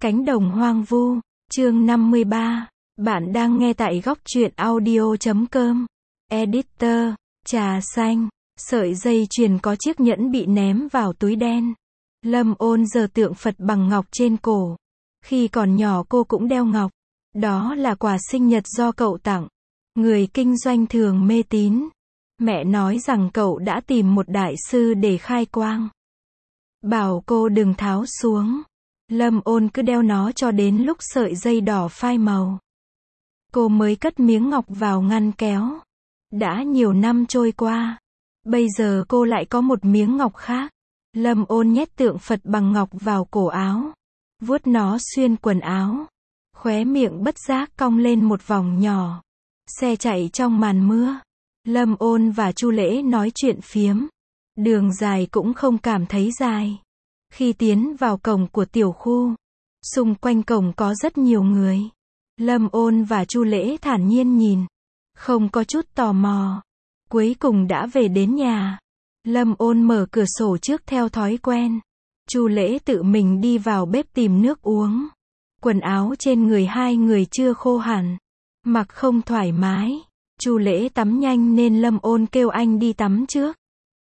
Cánh đồng hoang vu, chương 53. Bạn đang nghe tại góc truyện audio.com. Editor, trà xanh, sợi dây chuyền có chiếc nhẫn bị ném vào túi đen. Lâm Ôn giơ tượng Phật bằng ngọc trên cổ. Khi còn nhỏ cô cũng đeo ngọc. Đó là quà sinh nhật do cậu tặng. Người kinh doanh thường mê tín. Mẹ nói rằng cậu đã tìm một đại sư để khai quang. Bảo cô đừng tháo xuống. Lâm Ôn cứ đeo nó cho đến lúc sợi dây đỏ phai màu. Cô mới cất miếng ngọc vào ngăn kéo. Đã nhiều năm trôi qua. Bây giờ cô lại có một miếng ngọc khác. Lâm Ôn nhét tượng Phật bằng ngọc vào cổ áo. Vuốt nó xuyên quần áo. Khóe miệng bất giác cong lên một vòng nhỏ. Xe chạy trong màn mưa. Lâm Ôn và Chu Lễ nói chuyện phiếm. Đường dài cũng không cảm thấy dài. Khi tiến vào cổng của tiểu khu, xung quanh cổng có rất nhiều người. Lâm Ôn và Chu Lễ thản nhiên nhìn, không có chút tò mò. Cuối cùng đã về đến nhà. Lâm Ôn mở cửa sổ trước theo thói quen. Chu Lễ tự mình đi vào bếp tìm nước uống. Quần áo trên người hai người chưa khô hẳn, mặc không thoải mái. Chu Lễ tắm nhanh nên Lâm Ôn kêu anh đi tắm trước.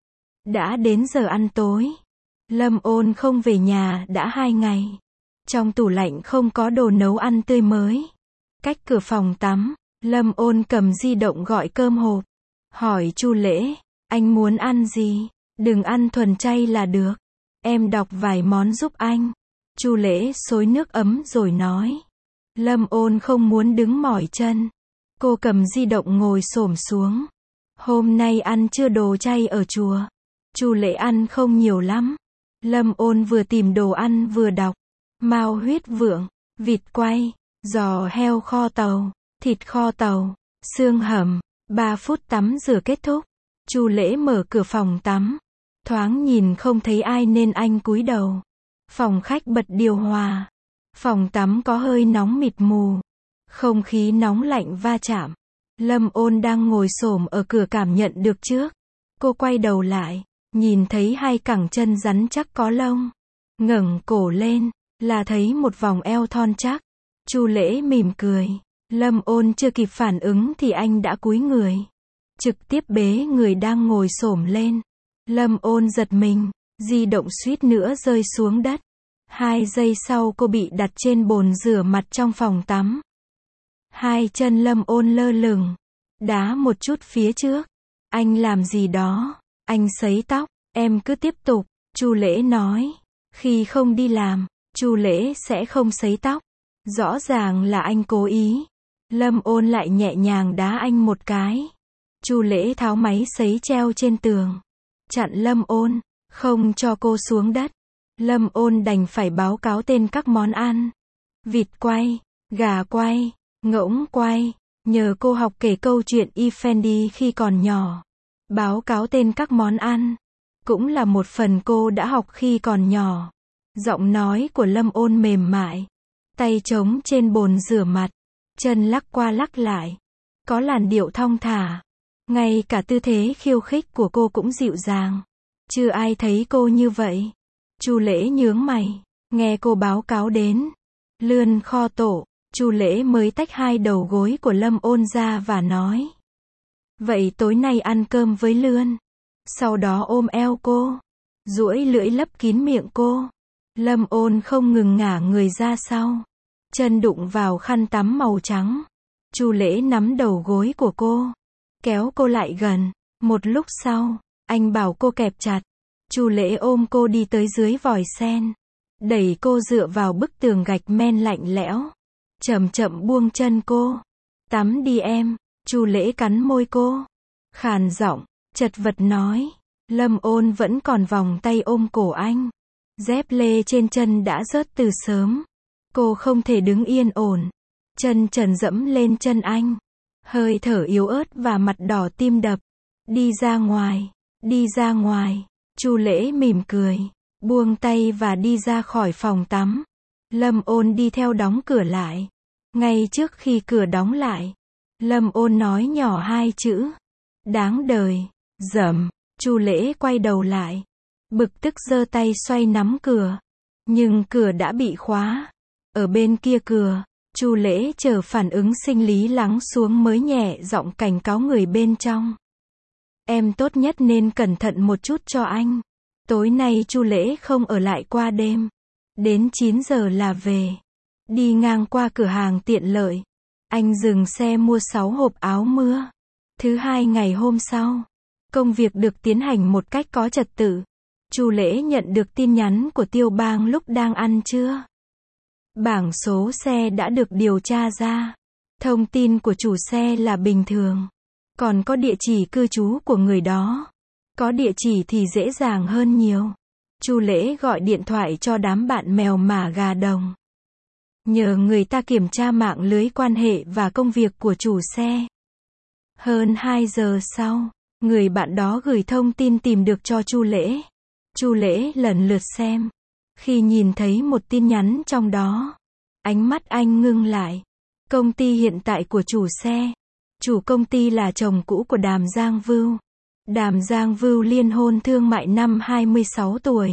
Đã đến giờ ăn tối. Lâm Ôn không về nhà đã 2 ngày. Trong tủ lạnh không có đồ nấu ăn tươi mới. Cách cửa phòng tắm, Lâm Ôn cầm di động gọi cơm hộp. Hỏi Chu Lễ, anh muốn ăn gì? Đừng ăn thuần chay là được. Em đọc vài món giúp anh. Chu Lễ xối nước ấm rồi nói. Lâm Ôn không muốn đứng mỏi chân. Cô cầm di động ngồi xổm xuống. Hôm nay ăn trưa đồ chay ở chùa. Chu Lễ ăn không nhiều lắm. Lâm Ôn vừa tìm đồ ăn vừa đọc. Mao huyết vượng, vịt quay, giò heo kho tàu, thịt kho tàu, xương hầm. 3 phút tắm rửa kết thúc. Chu Lễ mở cửa phòng tắm. Thoáng nhìn không thấy ai nên anh cúi đầu. Phòng khách bật điều hòa. Phòng tắm có hơi nóng mịt mù. Không khí nóng lạnh va chạm. Lâm Ôn đang ngồi xổm ở cửa cảm nhận được trước. Cô quay đầu lại, nhìn thấy hai cẳng chân rắn chắc có lông. Ngẩng cổ lên, là thấy một vòng eo thon chắc. Chu Lễ mỉm cười. Lâm Ôn chưa kịp phản ứng thì anh đã cúi người. Trực tiếp bế người đang ngồi xổm lên. Lâm Ôn giật mình, di động suýt nữa rơi xuống đất. 2 giây sau cô bị đặt trên bồn rửa mặt trong phòng tắm. 2 chân Lâm Ôn lơ lửng, đá một chút phía trước. Anh làm gì đó? Anh sấy tóc. Em cứ tiếp tục, Chu Lễ nói. Khi không đi làm, Chu Lễ sẽ không sấy tóc. Rõ ràng là anh cố ý. Lâm Ôn lại nhẹ nhàng đá anh một cái. Chu Lễ tháo máy sấy treo trên tường, chặn Lâm Ôn, không cho cô xuống đất. Lâm Ôn đành phải báo cáo tên các món ăn. Vịt quay, gà quay, ngỗng quay. Nhờ cô học kể câu chuyện Effendi khi còn nhỏ. Báo cáo tên các món ăn cũng là một phần cô đã học khi còn nhỏ. Giọng nói của Lâm Ôn mềm mại. Tay trống trên bồn rửa mặt, chân lắc qua lắc lại. Có làn điệu thong thả. Ngay cả tư thế khiêu khích của cô cũng dịu dàng. Chưa ai thấy cô như vậy. Chu Lễ nhướng mày, nghe cô báo cáo đến. Lươn kho tổ. Chu Lễ mới tách 2 đầu gối của Lâm Ôn ra và nói. Vậy tối nay ăn cơm với lươn. Sau đó ôm eo cô, duỗi lưỡi lấp kín miệng cô. Lâm Ôn không ngừng ngả người ra sau. Chân đụng vào khăn tắm màu trắng. Chu Lễ nắm đầu gối của cô, kéo cô lại gần. Một lúc sau, anh bảo cô kẹp chặt. Chu Lễ ôm cô đi tới dưới vòi sen. Đẩy cô dựa vào bức tường gạch men lạnh lẽo. Chậm chậm buông chân cô. Tắm đi em. Chu Lễ cắn môi cô. Khàn giọng, chật vật nói. Lâm Ôn vẫn còn vòng tay ôm cổ anh. Dép lê trên chân đã rớt từ sớm. Cô không thể đứng yên ổn. Chân trần dẫm lên chân anh. Hơi thở yếu ớt và mặt đỏ tim đập. Đi ra ngoài. Đi ra ngoài. Chu Lễ mỉm cười. Buông tay và đi ra khỏi phòng tắm. Lâm Ôn đi theo đóng cửa lại. Ngay trước khi cửa đóng lại, Lâm Ôn nói nhỏ 2 chữ. Đáng đời. Dầm. Chu Lễ quay đầu lại. Bực tức giơ tay xoay nắm cửa. Nhưng cửa đã bị khóa. Ở bên kia cửa, Chu Lễ chờ phản ứng sinh lý lắng xuống mới nhẹ giọng cảnh cáo người bên trong. Em tốt nhất nên cẩn thận một chút cho anh. Tối nay Chu Lễ không ở lại qua đêm. Đến 9 giờ là về. Đi ngang qua cửa hàng tiện lợi. Anh dừng xe mua 6 hộp áo mưa. Thứ hai ngày hôm sau, công việc được tiến hành một cách có trật tự. Chu Lễ nhận được tin nhắn của Tiêu Bang lúc đang ăn trưa. Bảng số xe đã được điều tra ra. Thông tin của chủ xe là bình thường. Còn có địa chỉ cư trú của người đó. Có địa chỉ thì dễ dàng hơn nhiều. Chu Lễ gọi điện thoại cho đám bạn mèo mả gà đồng. Nhờ người ta kiểm tra mạng lưới quan hệ và công việc của chủ xe. Hơn 2 giờ sau, người bạn đó gửi thông tin tìm được cho Chu Lễ. Chu Lễ lần lượt xem. Khi nhìn thấy một tin nhắn trong đó, ánh mắt anh ngưng lại. Công ty hiện tại của chủ xe. Chủ công ty là chồng cũ của Đàm Giang Vưu. Đàm Giang Vưu liên hôn thương mại năm 26 tuổi.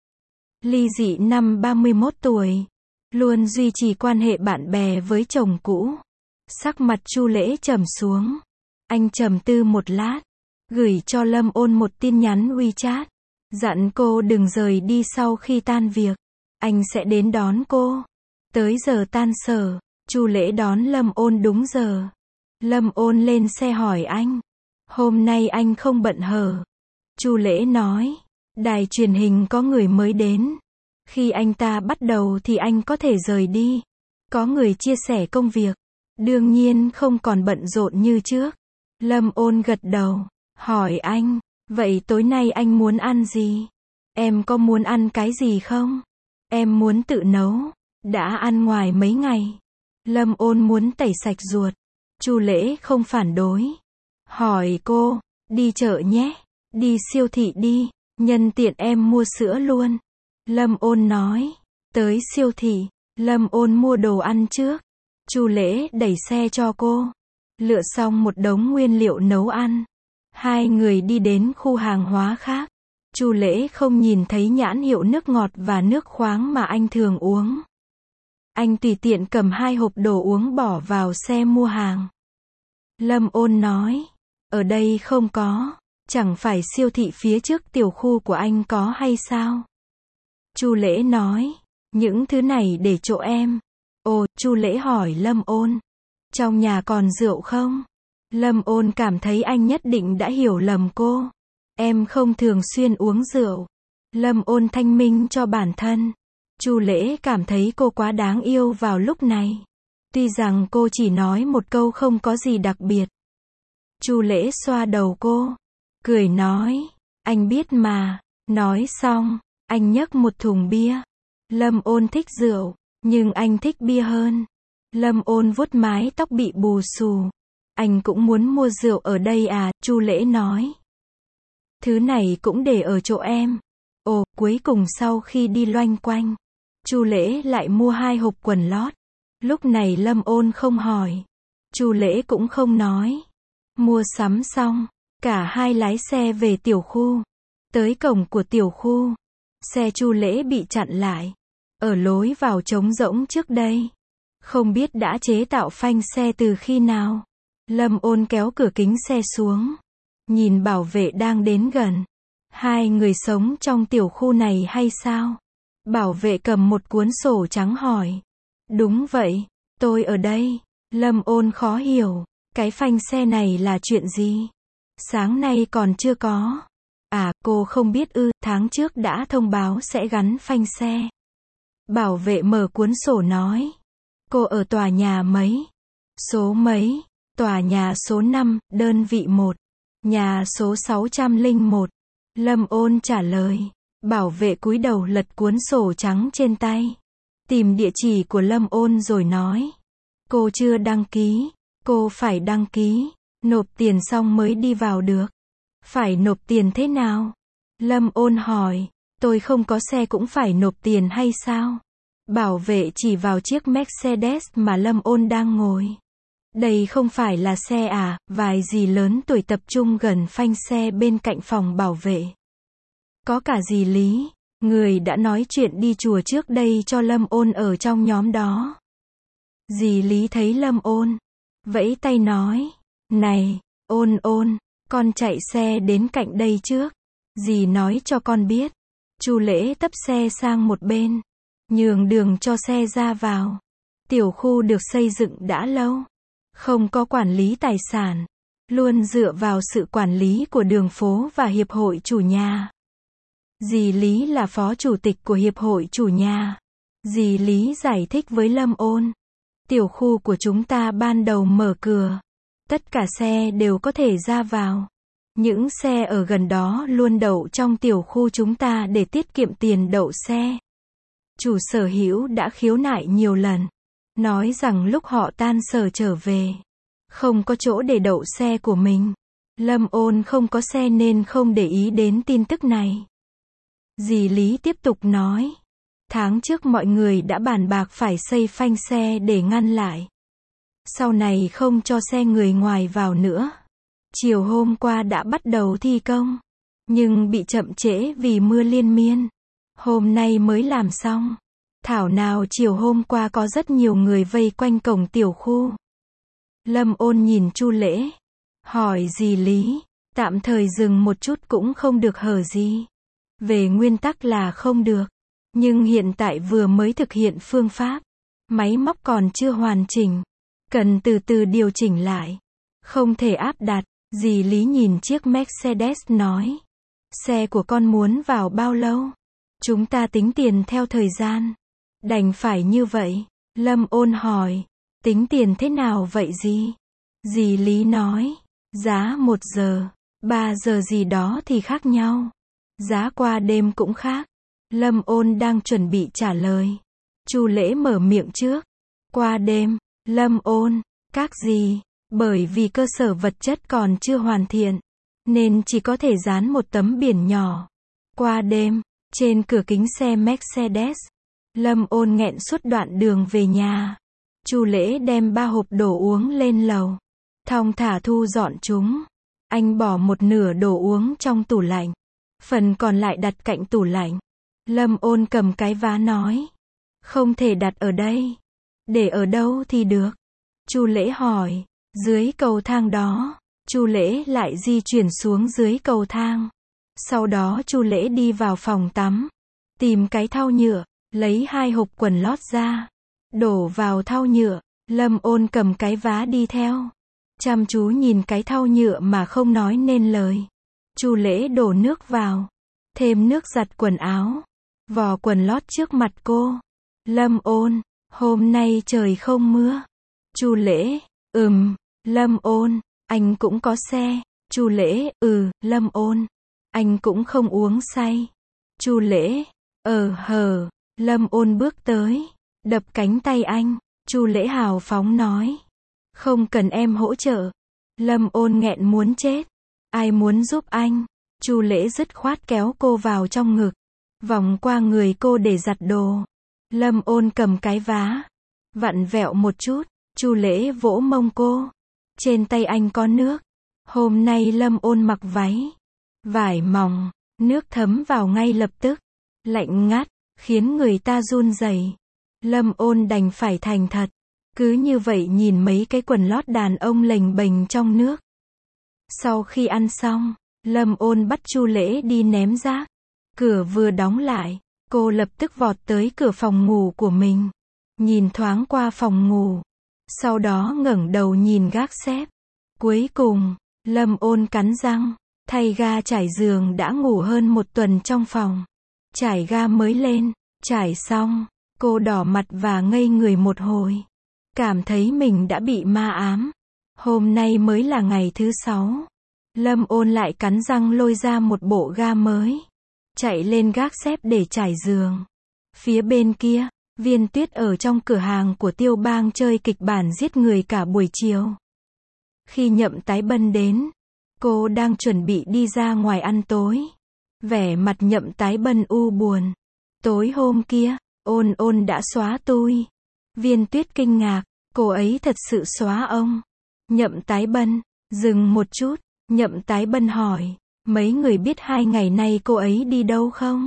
Ly dị năm 31 tuổi. Luôn duy trì quan hệ bạn bè với chồng cũ. Sắc mặt Chu Lễ trầm xuống. Anh trầm tư một lát. Gửi cho Lâm Ôn một tin nhắn WeChat. Dặn cô đừng rời đi sau khi tan việc. Anh sẽ đến đón cô. Tới giờ tan sở, Chu Lễ đón Lâm Ôn đúng giờ. Lâm Ôn lên xe hỏi anh. Hôm nay anh không bận hở? Chu Lễ nói. Đài truyền hình có người mới đến. Khi anh ta bắt đầu thì anh có thể rời đi. Có người chia sẻ công việc. Đương nhiên không còn bận rộn như trước. Lâm Ôn gật đầu. Hỏi anh. Vậy tối nay anh muốn ăn gì? Em có muốn ăn cái gì không? Em muốn tự nấu. Đã ăn ngoài mấy ngày. Lâm Ôn muốn tẩy sạch ruột. Chu Lễ không phản đối. Hỏi cô. Đi chợ nhé. Đi siêu thị đi. Nhân tiện em mua sữa luôn. Lâm Ôn nói. Tới siêu thị. Lâm Ôn mua đồ ăn trước. Chu Lễ đẩy xe cho cô. Lựa xong một đống nguyên liệu nấu ăn. Hai người đi đến khu hàng hóa khác. Chu Lễ không nhìn thấy nhãn hiệu nước ngọt và nước khoáng mà anh thường uống. Anh tùy tiện cầm 2 hộp đồ uống bỏ vào xe mua hàng. Lâm Ôn nói. Ở đây không có. Chẳng phải siêu thị phía trước tiểu khu của anh có hay sao? Chu Lễ nói. Những thứ này để chỗ em. Ồ, Chu Lễ hỏi Lâm Ôn. Trong nhà còn rượu không? Lâm Ôn cảm thấy anh nhất định đã hiểu lầm cô. Em không thường xuyên uống rượu. Lâm Ôn thanh minh cho bản thân. Chu Lễ cảm thấy cô quá đáng yêu vào lúc này. Tuy rằng cô chỉ nói một câu không có gì đặc biệt. Chu Lễ xoa đầu cô. Cười nói. Anh biết mà. Nói xong, anh nhấc một thùng bia. Lâm Ôn thích rượu, nhưng anh thích bia hơn. Lâm Ôn vuốt mái tóc bị bù xù. Anh cũng muốn mua rượu ở đây à, Chu Lễ nói. Thứ này cũng để ở chỗ em. Ồ, cuối cùng sau khi đi loanh quanh, Chu Lễ lại mua 2 hộp quần lót. Lúc này Lâm Ôn không hỏi. Chu Lễ cũng không nói. Mua sắm xong, cả hai lái xe về tiểu khu. Tới cổng của tiểu khu, xe Chu Lễ bị chặn lại. Ở lối vào trống rỗng trước đây. Không biết đã chế tạo phanh xe từ khi nào. Lâm Ôn kéo cửa kính xe xuống. Nhìn bảo vệ đang đến gần. Hai người sống trong tiểu khu này hay sao? Bảo vệ cầm một cuốn sổ trắng hỏi. Đúng vậy, tôi ở đây. Lâm Ôn khó hiểu. Cái phanh xe này là chuyện gì? Sáng nay còn chưa có. À, cô không biết ư, tháng trước đã thông báo sẽ gắn phanh xe. Bảo vệ mở cuốn sổ nói. Cô ở tòa nhà mấy? Số mấy? Tòa nhà số 5, đơn vị 1. Nhà số 601. Lâm Ôn trả lời. Bảo vệ cúi đầu lật cuốn sổ trắng trên tay. Tìm địa chỉ của Lâm Ôn rồi nói. Cô chưa đăng ký. Cô phải đăng ký. Nộp tiền xong mới đi vào được. Phải nộp tiền thế nào? Lâm Ôn hỏi. Tôi không có xe cũng phải nộp tiền hay sao? Bảo vệ chỉ vào chiếc Mercedes mà Lâm Ôn đang ngồi. Đây không phải là xe à? Vài dì lớn tuổi tập trung gần phanh xe bên cạnh phòng bảo vệ. Có cả dì Lý, Người đã nói chuyện đi chùa trước đây cho Lâm Ôn ở trong nhóm đó. Dì Lý thấy Lâm Ôn, vẫy tay nói, này, Ôn Ôn, con chạy xe đến cạnh đây trước. Dì nói cho con biết. Chu Lễ tấp xe sang một bên, nhường đường cho xe ra vào. Tiểu khu được xây dựng đã lâu, không có quản lý tài sản, luôn dựa vào sự quản lý của đường phố và hiệp hội chủ nhà. Dì Lý là phó chủ tịch của hiệp hội chủ nhà. Dì Lý giải thích với Lâm Ôn, tiểu khu của chúng ta ban đầu mở cửa, tất cả xe đều có thể ra vào. Những xe ở gần đó luôn đậu trong tiểu khu chúng ta để tiết kiệm tiền đậu xe. Chủ sở hữu đã khiếu nại nhiều lần, nói rằng lúc họ tan sở trở về, không có chỗ để đậu xe của mình. Lâm Ôn không có xe nên không để ý đến tin tức này. Dì Lý tiếp tục nói, tháng trước mọi người đã bàn bạc phải xây phanh xe để ngăn lại. Sau này không cho xe người ngoài vào nữa. Chiều hôm qua đã bắt đầu thi công, nhưng bị chậm trễ vì mưa liên miên. Hôm nay mới làm xong. Thảo nào chiều hôm qua có rất nhiều người vây quanh cổng tiểu khu. Lâm Ôn nhìn Chu Lễ, hỏi dì Lý, tạm thời dừng một chút cũng không được hở gì. Về nguyên tắc là không được, nhưng hiện tại vừa mới thực hiện phương pháp, máy móc còn chưa hoàn chỉnh, cần từ từ điều chỉnh lại, không thể áp đặt. Dì Lý nhìn chiếc Mercedes nói, xe của con muốn vào bao lâu? Chúng ta tính tiền theo thời gian. Đành phải như vậy. Lâm Ôn hỏi, tính tiền thế nào vậy dì? Dì Lý nói, giá 1 giờ, 3 giờ gì đó thì khác nhau. Giá qua đêm cũng khác. Lâm Ôn đang chuẩn bị trả lời. Chu Lễ mở miệng trước. Qua đêm, Lâm Ôn, các dì, bởi vì cơ sở vật chất còn chưa hoàn thiện, nên chỉ có thể dán một tấm biển nhỏ. Qua đêm, trên cửa kính xe Mercedes. Lâm Ôn nghẹn suốt đoạn đường về nhà. Chu Lễ đem 3 hộp đồ uống lên lầu, thong thả thu dọn chúng. Anh bỏ một nửa đồ uống trong tủ lạnh, phần còn lại đặt cạnh tủ lạnh. Lâm Ôn cầm cái vá nói, không thể đặt ở đây. Để ở đâu thì được? Chu Lễ hỏi. Dưới cầu thang đó. Chu Lễ lại di chuyển xuống dưới cầu thang. Sau đó Chu Lễ đi vào phòng tắm, tìm cái thau nhựa, lấy 2 hộp quần lót ra, đổ vào thau nhựa. Lâm Ôn cầm cái vá đi theo, chăm chú nhìn cái thau nhựa mà không nói nên lời. Chu Lễ đổ nước vào, thêm nước giặt quần áo, vò quần lót trước mặt cô. Lâm Ôn, hôm nay trời không mưa. Chu Lễ, Lâm Ôn, anh cũng có xe. Chu Lễ, Lâm Ôn, anh cũng không uống say. Chu Lễ, Lâm Ôn bước tới, đập cánh tay anh. Chu Lễ hào phóng nói, không cần em hỗ trợ. Lâm Ôn nghẹn muốn chết. Ai muốn giúp anh? Chu Lễ dứt khoát kéo cô vào trong ngực, vòng qua người cô để giặt đồ. Lâm Ôn cầm cái vá, vặn vẹo một chút. Chu Lễ vỗ mông cô. Trên tay anh có nước. Hôm nay Lâm Ôn mặc váy vải mỏng, nước thấm vào ngay lập tức, lạnh ngắt, khiến người ta run rẩy. Lâm Ôn đành phải thành thật, cứ như vậy nhìn mấy cái quần lót đàn ông lềnh bềnh trong nước. Sau khi ăn xong, Lâm Ôn bắt Chu Lễ đi ném rác. Cửa vừa đóng lại, cô lập tức vọt tới cửa phòng ngủ của mình, nhìn thoáng qua phòng ngủ, sau đó ngẩng đầu nhìn gác xếp. Cuối cùng, Lâm Ôn cắn răng, thay ga trải giường đã ngủ hơn 1 tuần trong phòng. Trải ga mới lên, trải xong, cô đỏ mặt và ngây người một hồi. Cảm thấy mình đã bị ma ám. Hôm nay mới là ngày thứ 6. Lâm Ôn lại cắn răng lôi ra một bộ ga mới, chạy lên gác xếp để trải giường. Phía bên kia, Viên Tuyết ở trong cửa hàng của Tiêu Bang chơi kịch bản giết người cả buổi chiều. Khi Nhậm Tái Bân đến, cô đang chuẩn bị đi ra ngoài ăn tối. Vẻ mặt Nhậm Tái Bân u buồn. Tối hôm kia, Ôn Ôn đã xóa tui. Viên Tuyết kinh ngạc, cô ấy thật sự xóa ông. Nhậm Tái Bân, dừng một chút, Nhậm Tái Bân hỏi, mấy người biết 2 ngày nay cô ấy đi đâu không?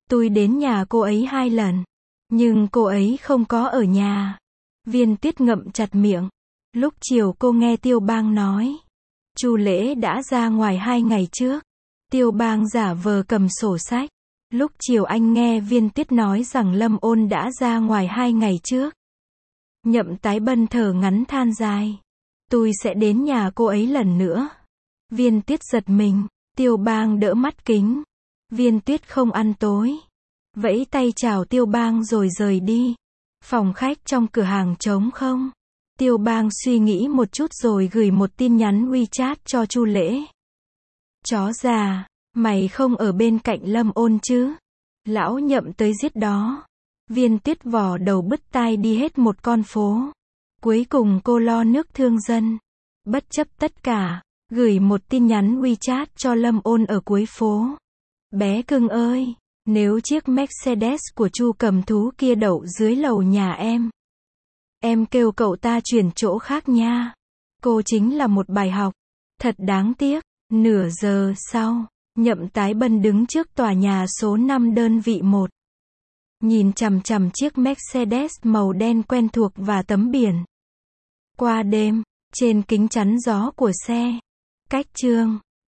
Tôi đến nhà cô ấy 2 lần, nhưng cô ấy không có ở nhà. Viên Tuyết ngậm chặt miệng. Lúc chiều cô nghe Tiêu Bang nói, Chu Lễ đã ra ngoài 2 ngày trước. Tiêu Bang giả vờ cầm sổ sách. Lúc chiều anh nghe Viên Tuyết nói rằng Lâm Ôn đã ra ngoài 2 ngày trước. Nhậm Tái Bân thở ngắn than dài. Tôi sẽ đến nhà cô ấy lần nữa. Viên Tuyết giật mình. Tiêu Bang đỡ mắt kính. Viên Tuyết không ăn tối. Vẫy tay chào Tiêu Bang rồi rời đi. Phòng khách trong cửa hàng trống không. Tiêu Bang suy nghĩ một chút rồi gửi một tin nhắn WeChat cho Chu Lễ. Chó già, mày không ở bên cạnh Lâm Ôn chứ? Lão Nhậm tới giết đó. Viên Tuyết vò đầu bứt tai đi hết một con phố. Cuối cùng cô lo nước thương dân. Bất chấp tất cả, gửi một tin nhắn WeChat cho Lâm Ôn ở cuối phố. Bé cưng ơi, nếu chiếc Mercedes của Chu Cầm Thú kia đậu dưới lầu nhà em kêu cậu ta chuyển chỗ khác nha. Cô chính là một bài học. Thật đáng tiếc. Nửa giờ sau, Nhậm Tái Bân đứng trước tòa nhà số 5 đơn vị 1. Nhìn chằm chằm chiếc Mercedes màu đen quen thuộc và tấm biển. Qua đêm, trên kính chắn gió của xe, cách Trương